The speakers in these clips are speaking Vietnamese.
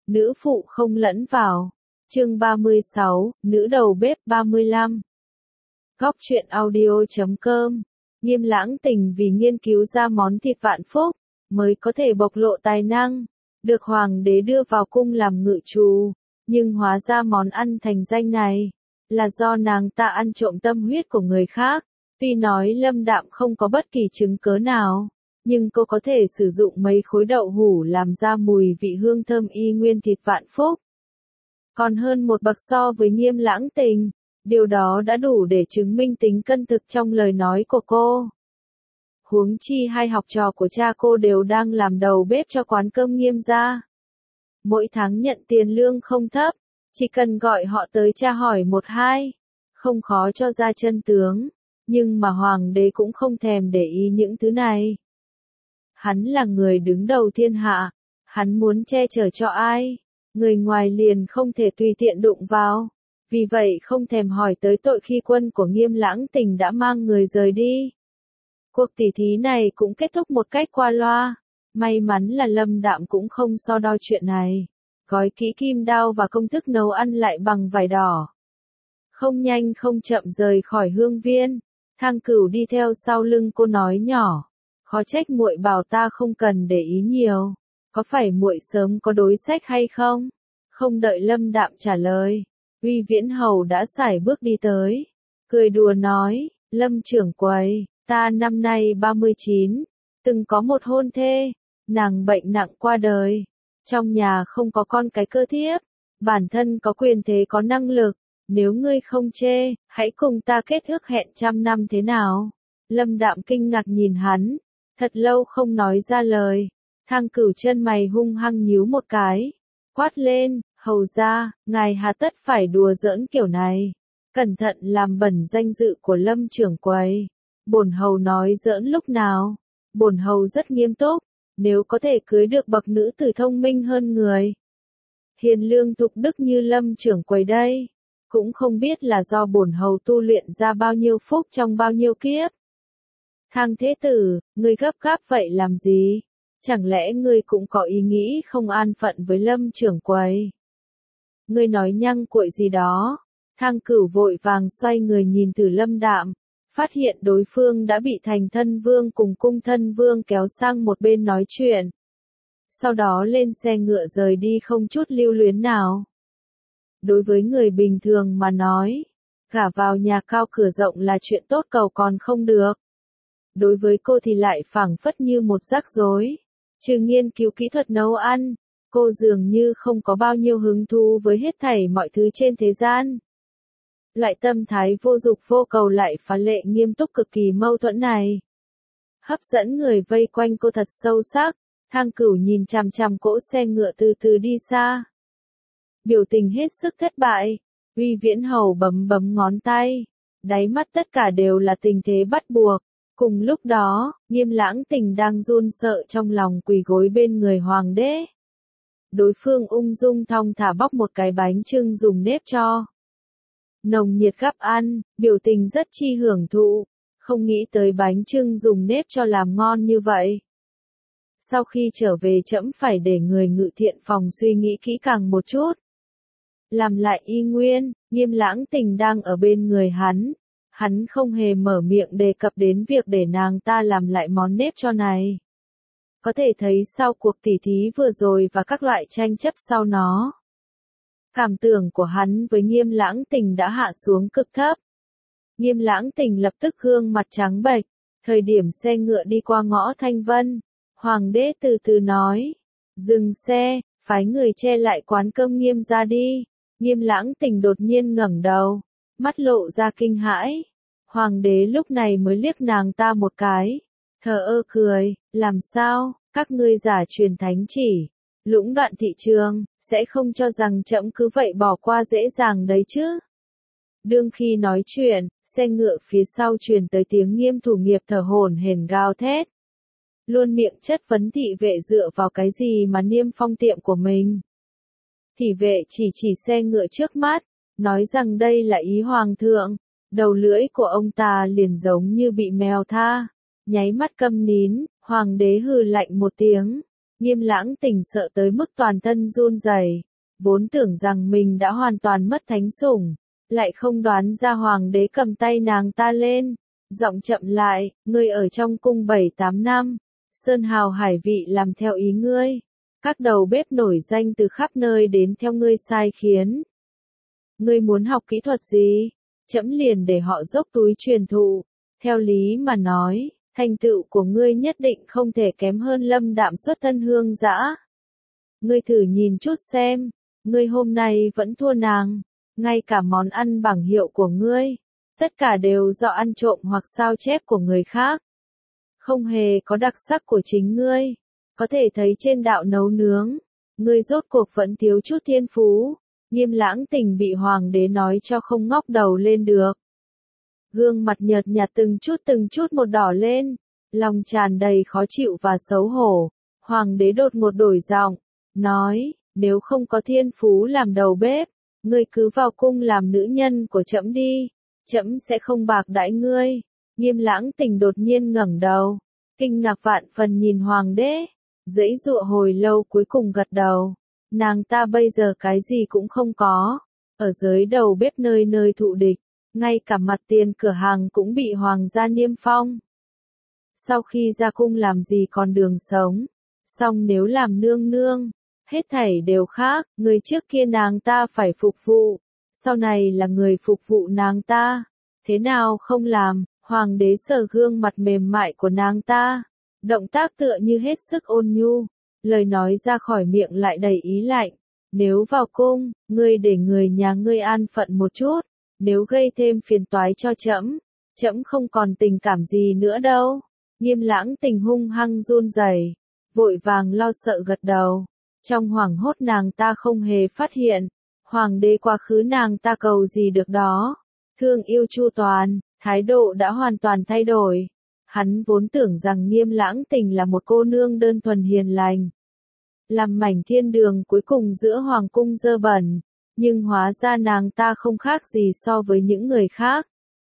nữ phụ không lẫn vào. Chương 36, nữ đầu bếp 35. Góc truyện audio.com. Nghiêm Lãng Tình vì nghiên cứu ra món thịt vạn phúc, mới có thể bộc lộ tài năng, được hoàng đế đưa vào cung làm ngự trù, nhưng hóa ra món ăn thành danh này, là do nàng ta ăn trộm tâm huyết của người khác. Tuy nói Lâm Đạm không có bất kỳ chứng cớ nào, nhưng cô có thể sử dụng mấy khối đậu hũ làm ra mùi vị hương thơm y nguyên thịt vạn phúc. Còn hơn một bậc so với Nghiêm Lãng Tình, điều đó đã đủ để chứng minh tính chân thực trong lời nói của cô. Huống chi hai học trò của cha cô đều đang làm đầu bếp cho quán cơm Nghiêm gia. Mỗi tháng nhận tiền lương không thấp, chỉ cần gọi họ tới tra hỏi một hai, không khó cho ra chân tướng, nhưng mà hoàng đế cũng không thèm để ý những thứ này. Hắn là người đứng đầu thiên hạ, hắn muốn che chở cho ai, người ngoài liền không thể tùy tiện đụng vào. Vì vậy không thèm hỏi tới tội khi quân của Nghiêm Lãng Tình đã mang người rời đi. Cuộc tỉ thí này cũng kết thúc một cách qua loa. May mắn là Lâm Đạm cũng không so đo chuyện này. Gói kỹ kim đao và công thức nấu ăn lại bằng vải đỏ. Không nhanh không chậm rời khỏi hương viên. Thang Cửu đi theo sau lưng cô nói nhỏ. Khó trách muội bảo ta không cần để ý nhiều. Có phải muội sớm có đối sách hay không? Không đợi Lâm Đạm trả lời, Uy Viễn Hầu đã sải bước đi tới. Cười đùa nói, Lâm trưởng quầy, ta năm nay 39, từng có một hôn thê, nàng bệnh nặng qua đời. Trong nhà không có con cái cơ thiếp, bản thân có quyền thế có năng lực, nếu ngươi không chê, hãy cùng ta kết ước hẹn 100 năm thế nào? Lâm Đạm kinh ngạc nhìn hắn, thật lâu không nói ra lời. Thang Cửu chân mày hung hăng nhíu một cái, quát lên, hầu ra, ngài hà tất phải đùa giỡn kiểu này, cẩn thận làm bẩn danh dự của Lâm trưởng quầy. Bổn hầu nói giỡn lúc nào? Bổn hầu rất nghiêm túc, nếu có thể cưới được bậc nữ tử thông minh hơn người, hiền lương thục đức như Lâm trưởng quầy đây, cũng không biết là do bổn hầu tu luyện ra bao nhiêu phúc trong bao nhiêu kiếp. Thang thế tử, ngươi gấp gáp vậy làm gì? Chẳng lẽ ngươi cũng có ý nghĩ không an phận với Lâm trưởng quầy? Ngươi nói nhăng cuội gì đó? Thang Cửu vội vàng xoay người nhìn từ Lâm Đạm, phát hiện đối phương đã bị Thành Thân Vương cùng Cung Thân Vương kéo sang một bên nói chuyện. Sau đó lên xe ngựa rời đi không chút lưu luyến nào. Đối với người bình thường mà nói, gả vào nhà cao cửa rộng là chuyện tốt cầu còn không được. Đối với cô thì lại phảng phất như một rắc rối. Trừ nghiên cứu kỹ thuật nấu ăn, cô dường như không có bao nhiêu hứng thú với hết thảy mọi thứ trên thế gian. Loại tâm thái vô dục vô cầu lại phá lệ nghiêm túc cực kỳ mâu thuẫn này, hấp dẫn người vây quanh cô thật sâu sắc. Thang Cửu nhìn chằm chằm cỗ xe ngựa từ từ đi xa, biểu tình hết sức thất bại. Uy Viễn Hầu bấm bấm ngón tay, đáy mắt tất cả đều là tình thế bắt buộc. Cùng lúc đó, Nghiêm Lãng Tình đang run sợ trong lòng quỳ gối bên người hoàng đế. Đối phương ung dung thong thả bóc một cái bánh chưng dùng nếp cho. Nồng nhiệt gắp ăn, biểu tình rất chi hưởng thụ, không nghĩ tới bánh chưng dùng nếp cho làm ngon như vậy. Sau khi trở về trẫm phải để người ngự thiện phòng suy nghĩ kỹ càng một chút. Làm lại y nguyên, Nghiêm Lãng Tình đang ở bên người hắn. Hắn không hề mở miệng đề cập đến việc để nàng ta làm lại món nếp cho này. Có thể thấy sau cuộc tỉ thí vừa rồi và các loại tranh chấp sau nó, cảm tưởng của hắn với Nghiêm Lãng Tình đã hạ xuống cực thấp. Nghiêm Lãng Tình lập tức gương mặt trắng bệch. Thời điểm xe ngựa đi qua ngõ Thanh Vân, hoàng đế từ từ nói, dừng xe, phái người che lại quán cơm Nghiêm gia đi. Nghiêm Lãng Tình đột nhiên ngẩng đầu, mắt lộ ra kinh hãi. Hoàng đế lúc này mới liếc nàng ta một cái, thờ ơ cười, làm sao, các ngươi giả truyền thánh chỉ, lũng đoạn thị trường, sẽ không cho rằng trẫm cứ vậy bỏ qua dễ dàng đấy chứ. Đương khi nói chuyện, xe ngựa phía sau truyền tới tiếng Nghiêm thủ nghiệp thở hổn hển gào thét. Luôn miệng chất vấn thị vệ dựa vào cái gì mà niêm phong tiệm của mình. Thị vệ chỉ xe ngựa trước mắt, nói rằng đây là ý hoàng thượng. Đầu lưỡi của ông ta liền giống như bị mèo tha, nháy mắt câm nín. Hoàng đế hừ lạnh một tiếng, Nghiêm Lãng Tình sợ tới mức toàn thân run rẩy, vốn tưởng rằng mình đã hoàn toàn mất thánh sủng, lại không đoán ra hoàng đế cầm tay nàng ta lên, giọng chậm lại, ngươi ở trong cung 7-8 năm, sơn hào hải vị làm theo ý ngươi, các đầu bếp nổi danh từ khắp nơi đến theo ngươi sai khiến. Ngươi muốn học kỹ thuật gì? Trẫm liền để họ dốc túi truyền thụ, theo lý mà nói, thành tựu của ngươi nhất định không thể kém hơn Lâm Đạm xuất thân hương dã. Ngươi thử nhìn chút xem, ngươi hôm nay vẫn thua nàng, ngay cả món ăn bảng hiệu của ngươi, tất cả đều do ăn trộm hoặc sao chép của người khác. Không hề có đặc sắc của chính ngươi, có thể thấy trên đạo nấu nướng, ngươi rốt cuộc vẫn thiếu chút thiên phú. Nghiêm Lãng Tình bị hoàng đế nói cho không ngóc đầu lên được. Gương mặt nhợt nhạt từng chút một đỏ lên, lòng tràn đầy khó chịu và xấu hổ. Hoàng đế đột ngột đổi giọng, nói, nếu không có thiên phú làm đầu bếp, ngươi cứ vào cung làm nữ nhân của trẫm đi, trẫm sẽ không bạc đãi ngươi. Nghiêm Lãng Tình đột nhiên ngẩng đầu, kinh ngạc vạn phần nhìn hoàng đế, giãy giụa hồi lâu cuối cùng gật đầu. Nàng ta bây giờ cái gì cũng không có, ở dưới đầu bếp nơi nơi thụ địch, ngay cả mặt tiền cửa hàng cũng bị hoàng gia niêm phong. Sau khi ra cung làm gì còn đường sống, song nếu làm nương nương, hết thảy đều khác, người trước kia nàng ta phải phục vụ, sau này là người phục vụ nàng ta, thế nào không làm, hoàng đế sờ gương mặt mềm mại của nàng ta, động tác tựa như hết sức ôn nhu. Lời nói ra khỏi miệng lại đầy ý lạnh, nếu vào cung, ngươi để người nhà ngươi an phận một chút, nếu gây thêm phiền toái cho trẫm, trẫm không còn tình cảm gì nữa đâu. Nghiêm Lãng Tình hung hăng run rẩy, vội vàng lo sợ gật đầu, trong hoảng hốt nàng ta không hề phát hiện, hoàng đế quá khứ nàng ta cầu gì được đó, thương yêu chu toàn, thái độ đã hoàn toàn thay đổi. Hắn vốn tưởng rằng Nghiêm Lãng Tình là một cô nương đơn thuần hiền lành, làm mảnh thiên đường cuối cùng giữa hoàng cung dơ bẩn, nhưng hóa ra nàng ta không khác gì so với những người khác.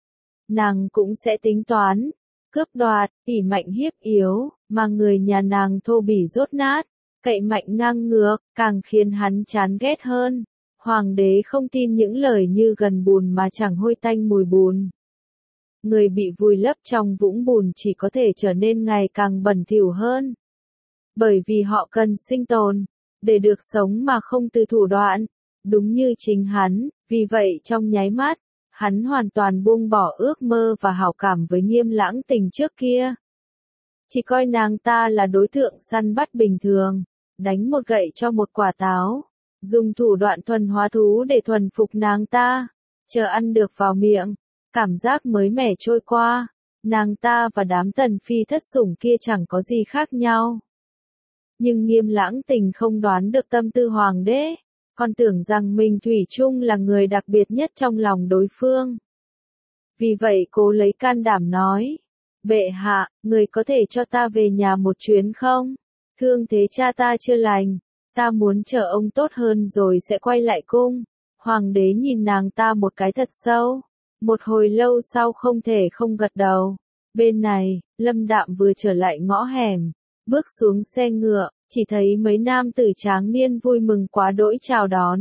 Nàng cũng sẽ tính toán, cướp đoạt, ỷ mạnh hiếp yếu, mà người nhà nàng thô bỉ dốt nát, cậy mạnh ngang ngược, càng khiến hắn chán ghét hơn. Hoàng đế không tin những lời như gần bùn mà chẳng hôi tanh mùi bùn. Người bị vùi lấp trong vũng bùn chỉ có thể trở nên ngày càng bẩn thỉu hơn. Bởi vì họ cần sinh tồn, để được sống mà không từ thủ đoạn, đúng như chính hắn, vì vậy trong nháy mắt, hắn hoàn toàn buông bỏ ước mơ và hảo cảm với Nghiêm Lãng Tình trước kia. Chỉ coi nàng ta là đối tượng săn bắt bình thường, đánh một gậy cho một quả táo, dùng thủ đoạn thuần hóa thú để thuần phục nàng ta, chờ ăn được vào miệng, cảm giác mới mẻ trôi qua, nàng ta và đám tần phi thất sủng kia chẳng có gì khác nhau. Nhưng Nghiêm Lãng Tình không đoán được tâm tư hoàng đế, còn tưởng rằng mình thủy chung là người đặc biệt nhất trong lòng đối phương. Vì vậy cô lấy can đảm nói, bệ hạ, người có thể cho ta về nhà một chuyến không? Thương thế cha ta chưa lành, ta muốn chờ ông tốt hơn rồi sẽ quay lại cung. Hoàng đế nhìn nàng ta một cái thật sâu, một hồi lâu sau không thể không gật đầu. Bên này, Lâm Đạm vừa trở lại ngõ hẻm, bước xuống xe ngựa, chỉ thấy mấy nam tử tráng niên vui mừng quá đỗi chào đón.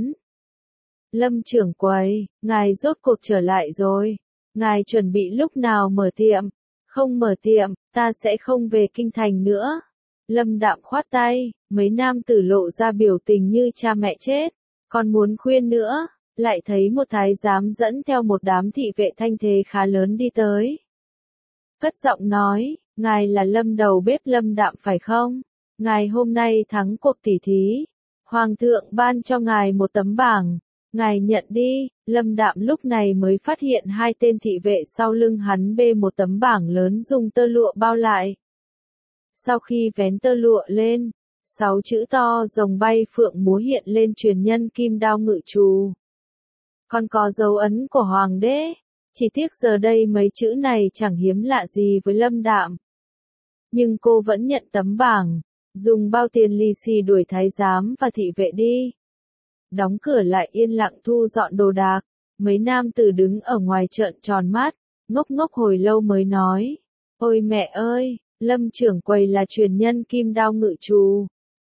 Lâm trưởng quầy, ngài rốt cuộc trở lại rồi, ngài chuẩn bị lúc nào mở tiệm? Không mở tiệm, ta sẽ không về kinh thành nữa. Lâm Đạm khoát tay, mấy nam tử lộ ra biểu tình như cha mẹ chết, còn muốn khuyên nữa, lại thấy một thái giám dẫn theo một đám thị vệ thanh thế khá lớn đi tới. Cất giọng nói, ngài là Lâm đầu bếp Lâm Đạm phải không? Ngài hôm nay thắng cuộc tỉ thí, hoàng thượng ban cho ngài một tấm bảng, ngài nhận đi. Lâm Đạm lúc này mới phát hiện hai tên thị vệ sau lưng hắn bê một tấm bảng lớn dùng tơ lụa bao lại. Sau khi vén tơ lụa lên, 6 chữ to rồng bay phượng múa hiện lên truyền nhân kim đao ngự trù. Còn có dấu ấn của hoàng đế, chỉ tiếc giờ đây mấy chữ này chẳng hiếm lạ gì với Lâm Đạm. Nhưng cô vẫn nhận tấm bảng, dùng bao tiền lì xì đuổi thái giám và thị vệ đi. Đóng cửa lại yên lặng thu dọn đồ đạc, mấy nam tử đứng ở ngoài trợn tròn mắt, ngốc ngốc hồi lâu mới nói, ôi mẹ ơi, Lâm trưởng quầy là truyền nhân kim đao ngự trù,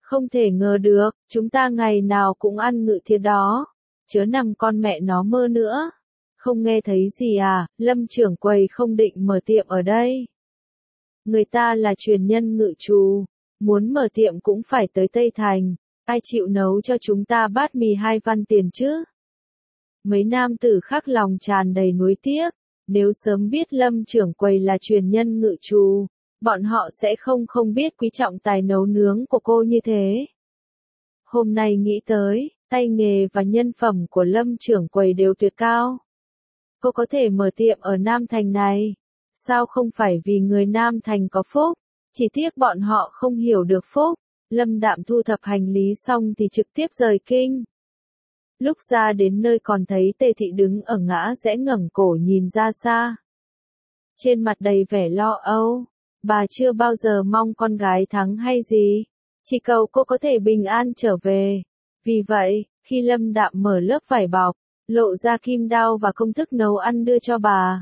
Không thể ngờ được, chúng ta ngày nào cũng ăn ngự thiệt đó. Chớ nằm con mẹ nó mơ nữa. Không nghe thấy gì à, Lâm trưởng quầy không định mở tiệm ở đây. Người ta là truyền nhân ngự trù, muốn mở tiệm cũng phải tới Tây Thành, ai chịu nấu cho chúng ta bát mì 2 văn tiền chứ? Mấy nam tử khác lòng tràn đầy nuối tiếc, nếu sớm biết Lâm trưởng quầy là truyền nhân ngự trù, bọn họ sẽ không biết quý trọng tài nấu nướng của cô như thế. Hôm nay nghĩ tới, tay nghề và nhân phẩm của Lâm trưởng quầy đều tuyệt cao. Cô có thể mở tiệm ở Nam Thành này. Sao không phải vì người Nam Thành có phúc, chỉ tiếc bọn họ không hiểu được phúc. Lâm Đạm thu thập hành lý xong thì trực tiếp rời kinh. Lúc ra đến nơi còn thấy Tề Thị đứng ở ngã rẽ ngẩng cổ nhìn ra xa. Trên mặt đầy vẻ lo âu, bà chưa bao giờ mong con gái thắng hay gì, chỉ cầu cô có thể bình an trở về. Vì vậy, khi Lâm Đạm mở lớp vải bọc, lộ ra kim đao và công thức nấu ăn đưa cho bà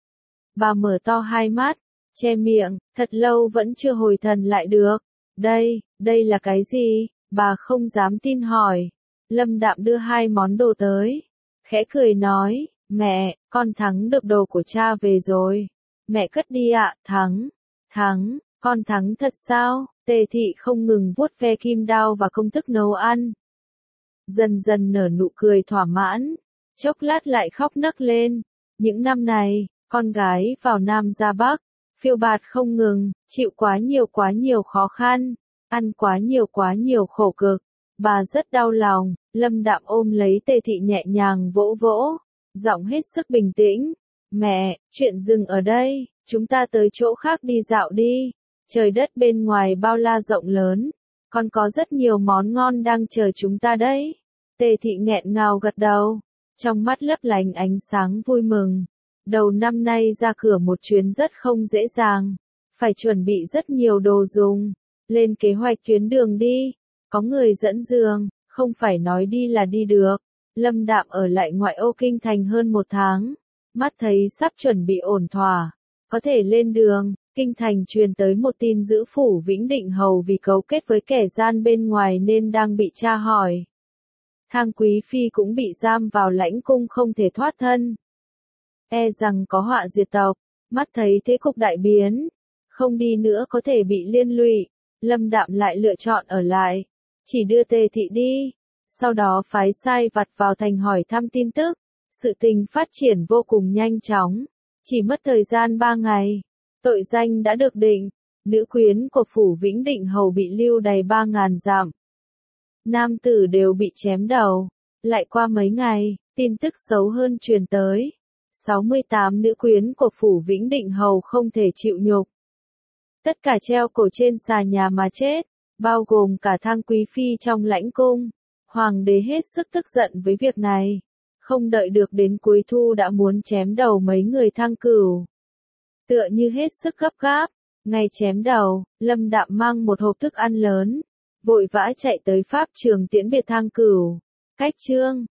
mở to hai mắt, che miệng, thật lâu vẫn chưa hồi thần lại được. Đây là cái gì? Bà không dám tin hỏi. Lâm Đạm đưa 2 món đồ tới, khẽ cười nói, mẹ, con thắng được đồ của cha về rồi. Mẹ cất đi ạ. Thắng, con thắng thật sao? Tề Thị không ngừng vuốt ve kim đao và công thức nấu ăn. Dần dần nở nụ cười thỏa mãn, chốc lát lại khóc nấc lên. Những năm này, con gái vào Nam ra Bắc, phiêu bạt không ngừng, chịu quá nhiều khó khăn, ăn quá nhiều khổ cực. Bà rất đau lòng. Lâm Đạm ôm lấy Tề Thị nhẹ nhàng vỗ vỗ, giọng hết sức bình tĩnh. Mẹ, chuyện dừng ở đây, chúng ta tới chỗ khác đi dạo đi. Trời đất bên ngoài bao la rộng lớn, còn có rất nhiều món ngon đang chờ chúng ta đấy. Tề Thị nghẹn ngào gật đầu, trong mắt lấp lánh ánh sáng vui mừng. Đầu năm nay ra cửa một chuyến rất không dễ dàng, phải chuẩn bị rất nhiều đồ dùng, lên kế hoạch tuyến đường đi, có người dẫn đường, không phải nói đi là đi được. Lâm Đạm ở lại ngoại ô kinh thành hơn 1 tháng, mắt thấy sắp chuẩn bị ổn thỏa, có thể lên đường. Kinh thành truyền tới một tin dữ phủ Vĩnh Định Hầu vì cấu kết với kẻ gian bên ngoài nên đang bị tra hỏi. Thang Quý Phi cũng bị giam vào lãnh cung không thể thoát thân. E rằng có họa diệt tộc, mắt thấy thế cục đại biến, không đi nữa có thể bị liên lụy. Lâm Đạm lại lựa chọn ở lại, chỉ đưa Tề Thị đi, sau đó phái sai vặt vào thành hỏi thăm tin tức. Sự tình phát triển vô cùng nhanh chóng, chỉ mất thời gian 3 ngày. Tội danh đã được định, nữ quyến của phủ Vĩnh Định Hầu bị lưu đày 3.000 dặm. Nam tử đều bị chém đầu. Lại qua mấy ngày, tin tức xấu hơn truyền tới. 68 nữ quyến của phủ Vĩnh Định Hầu không thể chịu nhục. Tất cả treo cổ trên xà nhà mà chết, bao gồm cả Thang Quý Phi trong lãnh cung. Hoàng đế hết sức tức giận với việc này. Không đợi được đến cuối thu đã muốn chém đầu mấy người Thang Cửu. Tựa như hết sức gấp gáp, ngày chém đầu, Lâm Đạm mang một hộp thức ăn lớn, vội vã chạy tới pháp trường tiễn biệt Thang Cửu. Cách chương